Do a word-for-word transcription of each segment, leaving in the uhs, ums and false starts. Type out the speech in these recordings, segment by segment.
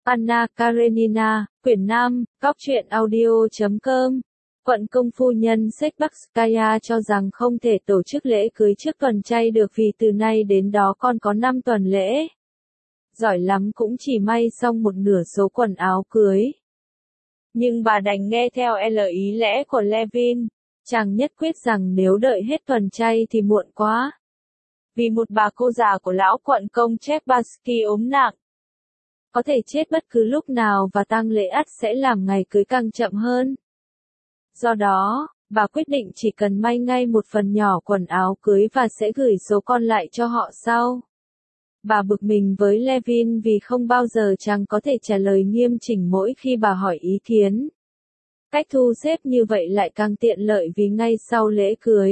Anna Karenina, quyển năm, góc truyện audio chấm com. Quận công phu nhân Shekbakskaya cho rằng không thể tổ chức lễ cưới trước tuần chay được vì từ nay đến đó còn có năm tuần lễ. Giỏi lắm cũng chỉ may xong một nửa số quần áo cưới. Nhưng bà đành nghe theo lời ý lẽ của Levin. Chàng nhất quyết rằng nếu đợi hết tuần chay thì muộn quá. Vì một bà cô già của lão quận công Chebasky ốm nặng. Có thể chết bất cứ lúc nào và tang lễ ắt sẽ làm ngày cưới càng chậm hơn. Do đó, bà quyết định chỉ cần may ngay một phần nhỏ quần áo cưới và sẽ gửi số còn lại cho họ sau. Bà bực mình với Levin vì không bao giờ chàng có thể trả lời nghiêm chỉnh mỗi khi bà hỏi ý kiến. Cách thu xếp như vậy lại càng tiện lợi vì ngay sau lễ cưới,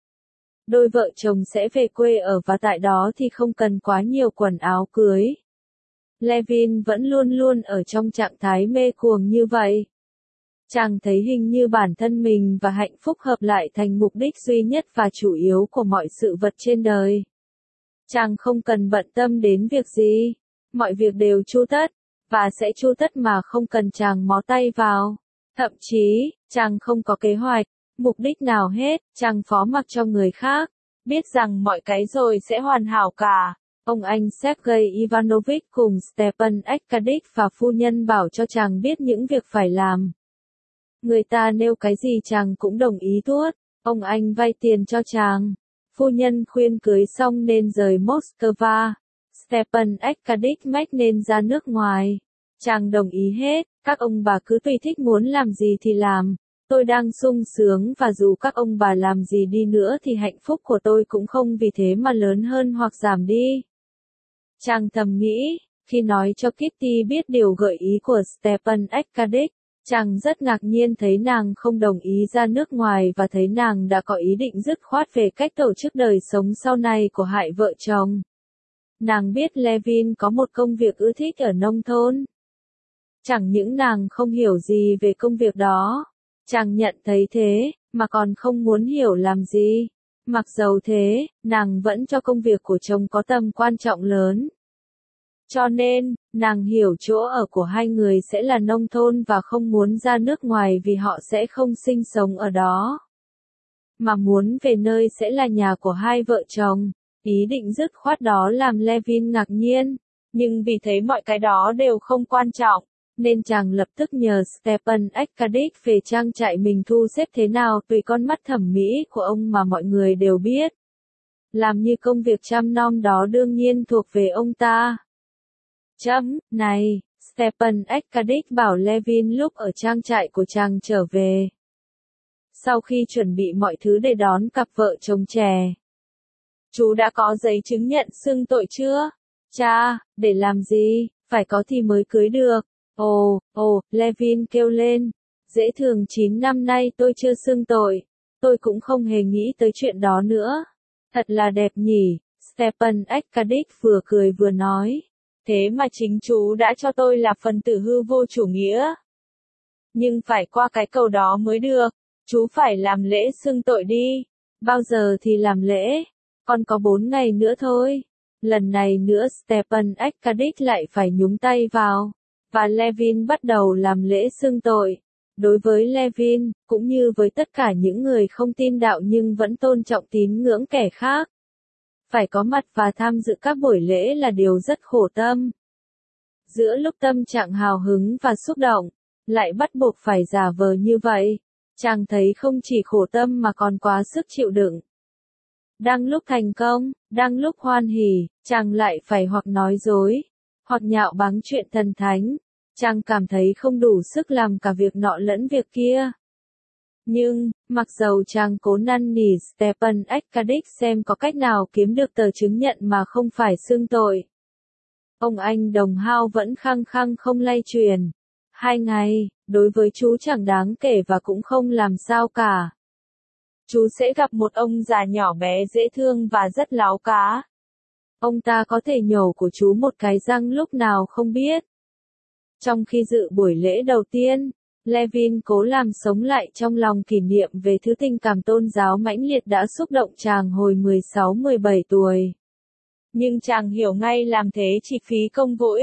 đôi vợ chồng sẽ về quê ở và tại đó thì không cần quá nhiều quần áo cưới. Levin vẫn luôn luôn ở trong trạng thái mê cuồng như vậy. Chàng thấy hình như bản thân mình và hạnh phúc hợp lại thành mục đích duy nhất và chủ yếu của mọi sự vật trên đời. Chàng không cần bận tâm đến việc gì, mọi việc đều chu tất, và sẽ chu tất mà không cần chàng mó tay vào. Thậm chí, chàng không có kế hoạch, mục đích nào hết, chàng phó mặc cho người khác, biết rằng mọi cái rồi sẽ hoàn hảo cả. Ông anh Sergei Ivanovich cùng Stepan Arkadych và phu nhân bảo cho chàng biết những việc phải làm. Người ta nêu cái gì chàng cũng đồng ý tuốt. Ông anh vay tiền cho chàng. Phu nhân khuyên cưới xong nên rời Moscow. Stepan Arkadych mách nên ra nước ngoài. Chàng đồng ý hết, các ông bà cứ tùy thích muốn làm gì thì làm. Tôi đang sung sướng và dù các ông bà làm gì đi nữa thì hạnh phúc của tôi cũng không vì thế mà lớn hơn hoặc giảm đi. Chàng thầm nghĩ, khi nói cho Kitty biết điều gợi ý của Stepan Arkadych, chàng rất ngạc nhiên thấy nàng không đồng ý ra nước ngoài và thấy nàng đã có ý định dứt khoát về cách tổ chức đời sống sau này của hai vợ chồng. Nàng biết Levin có một công việc ưa thích ở nông thôn. Chẳng những nàng không hiểu gì về công việc đó, chàng nhận thấy thế, mà còn không muốn hiểu làm gì. Mặc dầu thế, nàng vẫn cho công việc của chồng có tầm quan trọng lớn. Cho nên, nàng hiểu chỗ ở của hai người sẽ là nông thôn và không muốn ra nước ngoài vì họ sẽ không sinh sống ở đó. Mà muốn về nơi sẽ là nhà của hai vợ chồng. Ý định dứt khoát đó làm Levin ngạc nhiên, nhưng vì thấy mọi cái đó đều không quan trọng, nên chàng lập tức nhờ Stepan Arkadych về trang trại mình thu xếp thế nào tùy con mắt thẩm mỹ của ông mà mọi người đều biết. Làm như công việc chăm nom đó đương nhiên thuộc về ông ta. Chấm, này, Stepan Arkadych bảo Levin lúc ở trang trại của chàng trở về. Sau khi chuẩn bị mọi thứ để đón cặp vợ chồng trẻ. Chú đã có giấy chứng nhận xưng tội chưa? Cha, để làm gì, phải có thì mới cưới được. Ồ, ồ, Levin kêu lên. Dễ thường chín năm nay tôi chưa xưng tội. Tôi cũng không hề nghĩ tới chuyện đó nữa. Thật là đẹp nhỉ, Stepan Arkadych vừa cười vừa nói. Thế mà chính chú đã cho tôi là phần tử hư vô chủ nghĩa. Nhưng phải qua cái cầu đó mới được. Chú phải làm lễ xưng tội đi. Bao giờ thì làm lễ? Còn có bốn ngày nữa thôi. Lần này nữa Stepan Arkadych lại phải nhúng tay vào. Và Levin bắt đầu làm lễ xưng tội. Đối với Levin, cũng như với tất cả những người không tin đạo nhưng vẫn tôn trọng tín ngưỡng kẻ khác, phải có mặt và tham dự các buổi lễ là điều rất khổ tâm. Giữa lúc tâm trạng hào hứng và xúc động, lại bắt buộc phải giả vờ như vậy, chàng thấy không chỉ khổ tâm mà còn quá sức chịu đựng. Đang lúc thành công, đang lúc hoan hỉ, chàng lại phải hoặc nói dối, hoặc nhạo báng chuyện thần thánh. Chàng cảm thấy không đủ sức làm cả việc nọ lẫn việc kia. Nhưng, mặc dầu chàng cố năn nỉ Stepan Arkadych xem có cách nào kiếm được tờ chứng nhận mà không phải xưng tội, ông anh đồng hao vẫn khăng khăng không lay truyền. Hai ngày, đối với chú chẳng đáng kể và cũng không làm sao cả. Chú sẽ gặp một ông già nhỏ bé dễ thương và rất láo cá. Ông ta có thể nhổ của chú một cái răng lúc nào không biết. Trong khi dự buổi lễ đầu tiên, Levin cố làm sống lại trong lòng kỷ niệm về thứ tình cảm tôn giáo mãnh liệt đã xúc động chàng hồi mười sáu mười bảy tuổi. Nhưng chàng hiểu ngay làm thế chỉ phí công vô ích.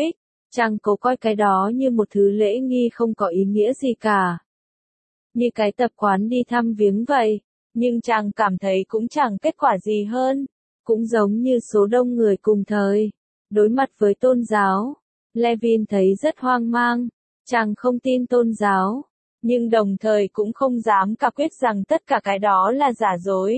Chàng cố coi cái đó như một thứ lễ nghi không có ý nghĩa gì cả. Như cái tập quán đi thăm viếng vậy, nhưng chàng cảm thấy cũng chẳng kết quả gì hơn. Cũng giống như số đông người cùng thời, đối mặt với tôn giáo, Levin thấy rất hoang mang. Chàng không tin tôn giáo, nhưng đồng thời cũng không dám cả quyết rằng tất cả cái đó là giả dối.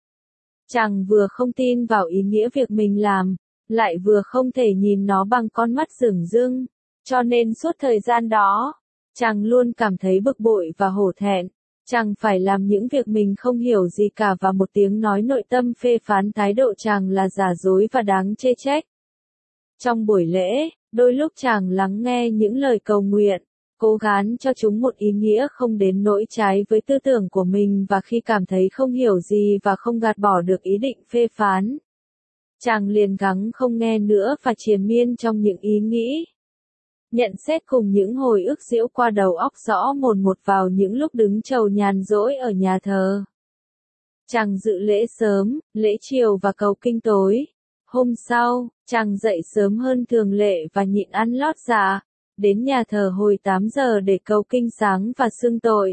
Chàng vừa không tin vào ý nghĩa việc mình làm, lại vừa không thể nhìn nó bằng con mắt dửng dưng, cho nên suốt thời gian đó, chàng luôn cảm thấy bực bội và hổ thẹn. Chàng phải làm những việc mình không hiểu gì cả và một tiếng nói nội tâm phê phán thái độ chàng là giả dối và đáng chê trách. Trong buổi lễ, đôi lúc chàng lắng nghe những lời cầu nguyện, cố gắng cho chúng một ý nghĩa không đến nỗi trái với tư tưởng của mình, và khi cảm thấy không hiểu gì và không gạt bỏ được ý định phê phán, chàng liền gắng không nghe nữa và triền miên trong những ý nghĩ, nhận xét cùng những hồi ức giễu qua đầu óc rõ mồn một vào những lúc đứng chầu nhàn rỗi ở nhà thờ. Chàng dự lễ sớm, lễ chiều và cầu kinh tối. Hôm sau, chàng dậy sớm hơn thường lệ và nhịn ăn lót dạ, đến nhà thờ hồi tám giờ để cầu kinh sáng và xưng tội.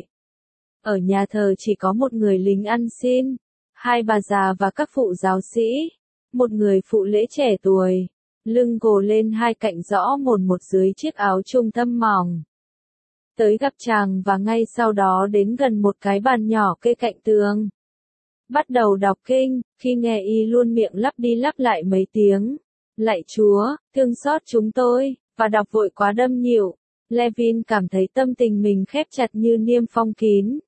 Ở nhà thờ chỉ có một người lính ăn xin, hai bà già và các phụ giáo sĩ, một người phụ lễ trẻ tuổi, lưng gồ lên hai cạnh rõ mồn một dưới chiếc áo trung thâm mỏng. Tới gặp chàng và ngay sau đó đến gần một cái bàn nhỏ kê cạnh tường. Bắt đầu đọc kinh, khi nghe y luôn miệng lắp đi lắp lại mấy tiếng. Lạy Chúa, thương xót chúng tôi, và đọc vội quá đâm nhịu. Levin cảm thấy tâm tình mình khép chặt như niêm phong kín.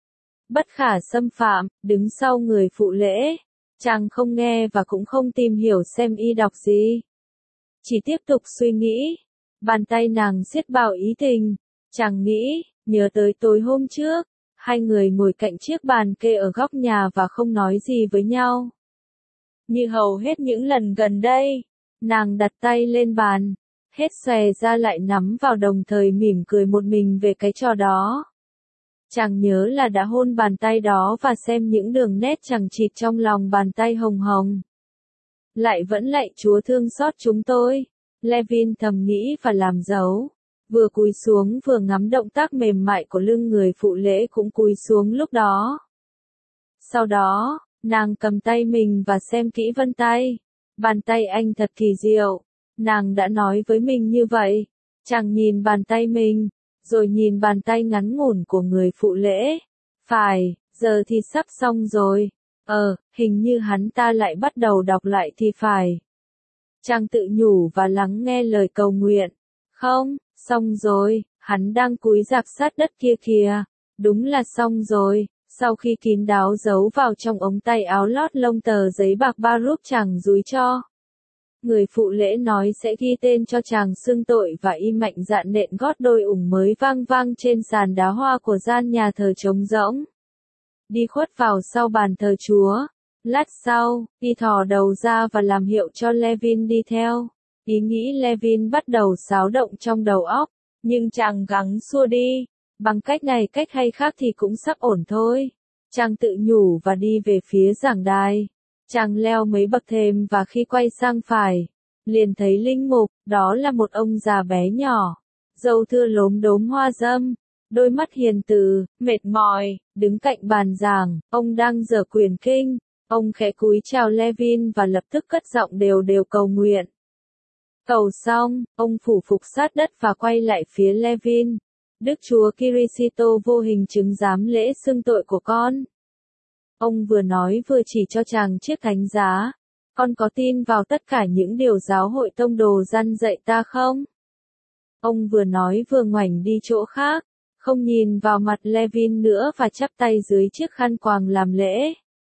Bất khả xâm phạm, đứng sau người phụ lễ. Chàng không nghe và cũng không tìm hiểu xem y đọc gì. Chỉ tiếp tục suy nghĩ. Bàn tay nàng siết bao ý tình. Chàng nghĩ, nhớ tới tối hôm trước, hai người ngồi cạnh chiếc bàn kê ở góc nhà và không nói gì với nhau. Như hầu hết những lần gần đây, nàng đặt tay lên bàn, hết xòe ra lại nắm vào đồng thời mỉm cười một mình về cái trò đó. Chàng nhớ là đã hôn bàn tay đó và xem những đường nét chằng chịt trong lòng bàn tay hồng hồng. Lại vẫn lạy Chúa thương xót chúng tôi, Levin thầm nghĩ và làm dấu. Vừa cúi xuống vừa ngắm động tác mềm mại của lưng người phụ lễ cũng cúi xuống lúc đó. Sau đó, nàng cầm tay mình và xem kỹ vân tay. Bàn tay anh thật kỳ diệu. Nàng đã nói với mình như vậy. Chàng nhìn bàn tay mình, rồi nhìn bàn tay ngắn ngủn của người phụ lễ. Phải, giờ thì sắp xong rồi. Ờ, hình như hắn ta lại bắt đầu đọc lại thì phải. Chàng tự nhủ và lắng nghe lời cầu nguyện. Không, xong rồi, hắn đang cúi rạp sát đất kia kìa. Đúng là xong rồi. Sau khi kín đáo giấu vào trong ống tay áo lót lông tờ giấy bạc ba rúp chàng dúi cho. Người phụ lễ nói sẽ ghi tên cho chàng xưng tội và y mạnh dạn nện gót đôi ủng mới vang vang trên sàn đá hoa của gian nhà thờ trống rỗng. Đi khuất vào sau bàn thờ Chúa. Lát sau, y thò đầu ra và làm hiệu cho Levin đi theo. Ý nghĩ Levin bắt đầu xáo động trong đầu óc, nhưng chàng gắng xua đi. Bằng cách này cách hay khác thì cũng sắp ổn thôi. Chàng tự nhủ và đi về phía giảng đài. Chàng leo mấy bậc thềm và khi quay sang phải, liền thấy linh mục, đó là một ông già bé nhỏ, râu thưa lốm đốm hoa râm, đôi mắt hiền từ, mệt mỏi, đứng cạnh bàn giảng, ông đang giở quyển kinh. Ông khẽ cúi chào Levin và lập tức cất giọng đều đều cầu nguyện. Cầu xong, ông phủ phục sát đất và quay lại phía Levin. Đức Chúa Kitô vô hình chứng giám lễ xưng tội của con. Ông vừa nói vừa chỉ cho chàng chiếc thánh giá. Con có tin vào tất cả những điều giáo hội tông đồ răn dạy ta không? Ông vừa nói vừa ngoảnh đi chỗ khác, không nhìn vào mặt Levin nữa và chắp tay dưới chiếc khăn quàng làm lễ.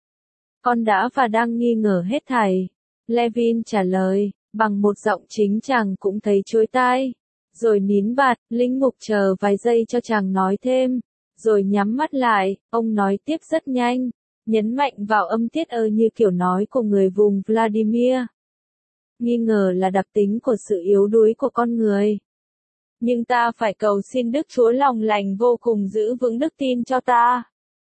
Con đã và đang nghi ngờ hết thảy. Levin trả lời, bằng một giọng chính chàng cũng thấy chối tai. Rồi nín bạt, linh mục chờ vài giây cho chàng nói thêm. Rồi nhắm mắt lại, ông nói tiếp rất nhanh, nhấn mạnh vào âm tiết ơ như kiểu nói của người vùng Vladimir. Nghi ngờ là đặc tính của sự yếu đuối của con người. Nhưng ta phải cầu xin Đức Chúa lòng lành vô cùng giữ vững đức tin cho ta.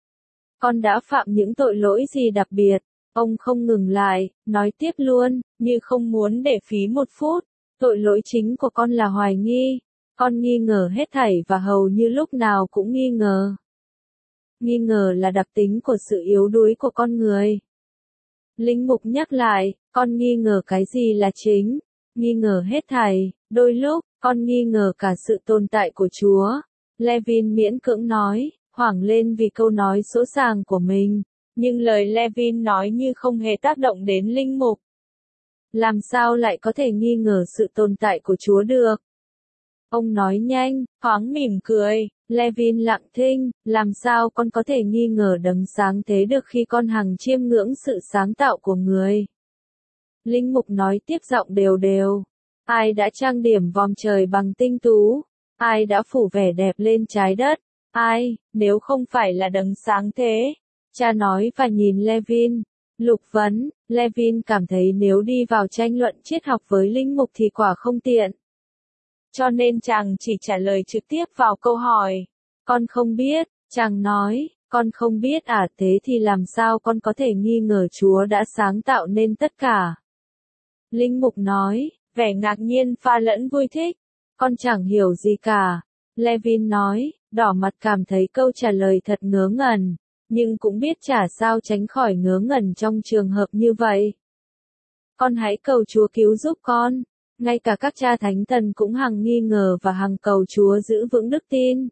Con đã phạm những tội lỗi gì đặc biệt? Ông không ngừng lại, nói tiếp luôn, như không muốn để phí một phút. Tội lỗi chính của con là hoài nghi. Con nghi ngờ hết thảy và hầu như lúc nào cũng nghi ngờ. Nghi ngờ là đặc tính của sự yếu đuối của con người. Linh mục nhắc lại, con nghi ngờ cái gì là chính? Nghi ngờ hết thảy. Đôi lúc, con nghi ngờ cả sự tồn tại của Chúa. Levin miễn cưỡng nói, hoảng lên vì câu nói sỗ sàng của mình. Nhưng lời Levin nói như không hề tác động đến linh mục. Làm sao lại có thể nghi ngờ sự tồn tại của Chúa được? Ông nói nhanh, thoáng mỉm cười. Levin lặng thinh, làm sao con có thể nghi ngờ đấng sáng thế được khi con hằng chiêm ngưỡng sự sáng tạo của người? Linh mục nói tiếp giọng đều đều. Ai đã trang điểm vòm trời bằng tinh tú? Ai đã phủ vẻ đẹp lên trái đất? Ai, nếu không phải là đấng sáng thế? Cha nói và nhìn Levin. Lục vấn, Levin cảm thấy nếu đi vào tranh luận triết học với linh mục thì quả không tiện. Cho nên chàng chỉ trả lời trực tiếp vào câu hỏi. Con không biết, chàng nói, con không biết à, thế thì làm sao con có thể nghi ngờ Chúa đã sáng tạo nên tất cả? Linh mục nói, vẻ ngạc nhiên pha lẫn vui thích. Con chẳng hiểu gì cả. Levin nói, đỏ mặt cảm thấy câu trả lời thật ngớ ngẩn, nhưng cũng biết chả sao tránh khỏi ngớ ngẩn trong trường hợp như vậy. Con hãy cầu Chúa cứu giúp con. Ngay cả các cha thánh thần cũng hằng nghi ngờ và hằng cầu Chúa giữ vững đức tin.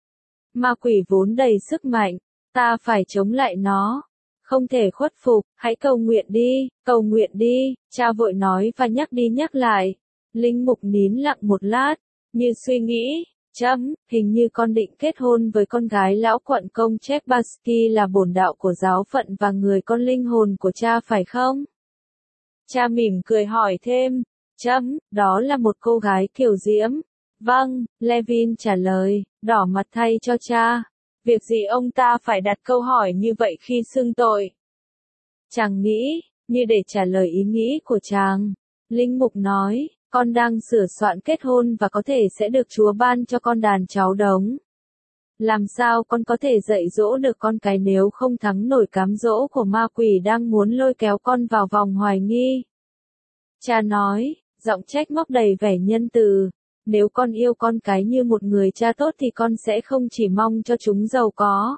Ma quỷ vốn đầy sức mạnh, ta phải chống lại nó. Không thể khuất phục, hãy cầu nguyện đi, cầu nguyện đi, cha vội nói và nhắc đi nhắc lại. Linh mục nín lặng một lát, như suy nghĩ, chấm, hình như con định kết hôn với con gái lão quận công Chebasky là bổn đạo của giáo phận và người con linh hồn của cha phải không? Cha mỉm cười hỏi thêm, chấm, đó là một cô gái kiều diễm. Vâng, Levin trả lời, đỏ mặt thay cho cha. Việc gì ông ta phải đặt câu hỏi như vậy khi xưng tội? Chàng nghĩ, như để trả lời ý nghĩ của chàng. Linh mục nói, con đang sửa soạn kết hôn và có thể sẽ được Chúa ban cho con đàn cháu đống. Làm sao con có thể dạy dỗ được con cái nếu không thắng nổi cám dỗ của ma quỷ đang muốn lôi kéo con vào vòng hoài nghi? Cha nói, giọng trách móc đầy vẻ nhân từ. Nếu con yêu con cái như một người cha tốt thì con sẽ không chỉ mong cho chúng giàu có,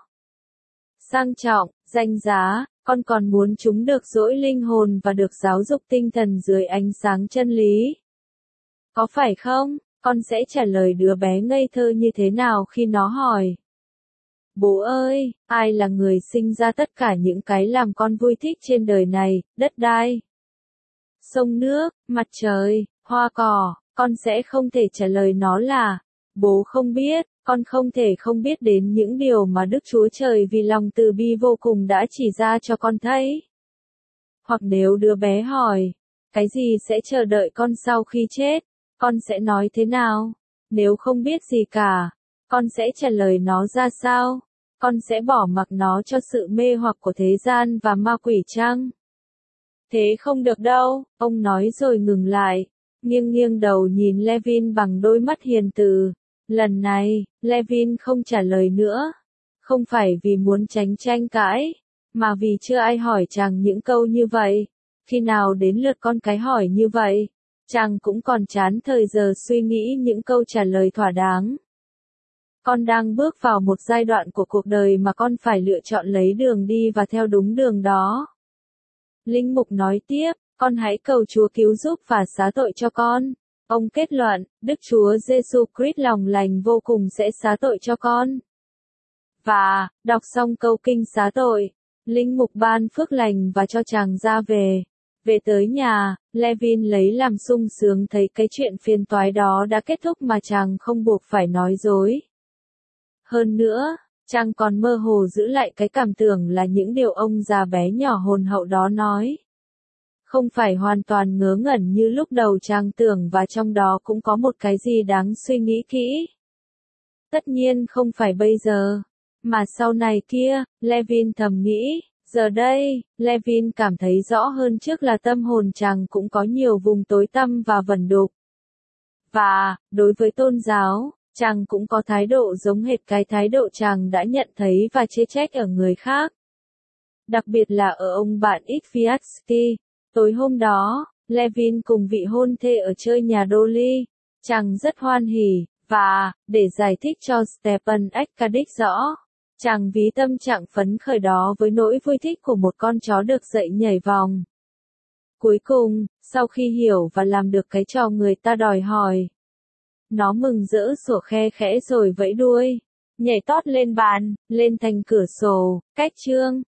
sang trọng, danh giá, con còn muốn chúng được dỗi linh hồn và được giáo dục tinh thần dưới ánh sáng chân lý. Có phải không? Con sẽ trả lời đứa bé ngây thơ như thế nào khi nó hỏi? Bố ơi, ai là người sinh ra tất cả những cái làm con vui thích trên đời này, đất đai, sông nước, mặt trời, hoa cỏ? Con sẽ không thể trả lời nó là, bố không biết, con không thể không biết đến những điều mà Đức Chúa Trời vì lòng từ bi vô cùng đã chỉ ra cho con thấy. Hoặc nếu đứa bé hỏi, cái gì sẽ chờ đợi con sau khi chết, con sẽ nói thế nào? Nếu không biết gì cả, con sẽ trả lời nó ra sao? Con sẽ bỏ mặc nó cho sự mê hoặc của thế gian và ma quỷ chăng? Thế không được đâu, ông nói rồi ngừng lại. Nghiêng nghiêng đầu nhìn Levin bằng đôi mắt hiền từ. Lần này, Levin không trả lời nữa. Không phải vì muốn tránh tranh cãi, mà vì chưa ai hỏi chàng những câu như vậy. Khi nào đến lượt con cái hỏi như vậy, chàng cũng còn chán thời giờ suy nghĩ những câu trả lời thỏa đáng. Con đang bước vào một giai đoạn của cuộc đời mà con phải lựa chọn lấy đường đi và theo đúng đường đó. Linh mục nói tiếp. Con hãy cầu Chúa cứu giúp và xá tội cho con. Ông kết luận, Đức Chúa Giêsu Christ lòng lành vô cùng sẽ xá tội cho con. Và, đọc xong câu kinh xá tội, linh mục ban phước lành và cho chàng ra về. Về tới nhà, Levin lấy làm sung sướng thấy cái chuyện phiền toái đó đã kết thúc mà chàng không buộc phải nói dối. Hơn nữa, chàng còn mơ hồ giữ lại cái cảm tưởng là những điều ông già bé nhỏ hồn hậu đó nói không phải hoàn toàn ngớ ngẩn như lúc đầu chàng tưởng và trong đó cũng có một cái gì đáng suy nghĩ kỹ. Tất nhiên không phải bây giờ, mà sau này kia, Levin thầm nghĩ, giờ đây, Levin cảm thấy rõ hơn trước là tâm hồn chàng cũng có nhiều vùng tối tăm và vẩn đục. Và, đối với tôn giáo, chàng cũng có thái độ giống hệt cái thái độ chàng đã nhận thấy và chê trách ở người khác. Đặc biệt là ở ông bạn Ifiatsky. Tối hôm đó, Levin cùng vị hôn thê ở chơi nhà Dolly. Chàng rất hoan hỉ, và, để giải thích cho Stepan Arkadych rõ, chàng ví tâm trạng phấn khởi đó với nỗi vui thích của một con chó được dạy nhảy vòng. Cuối cùng, sau khi hiểu và làm được cái trò người ta đòi hỏi, nó mừng rỡ sủa khe khẽ rồi vẫy đuôi, nhảy tót lên bàn, lên thành cửa sổ, cách chương.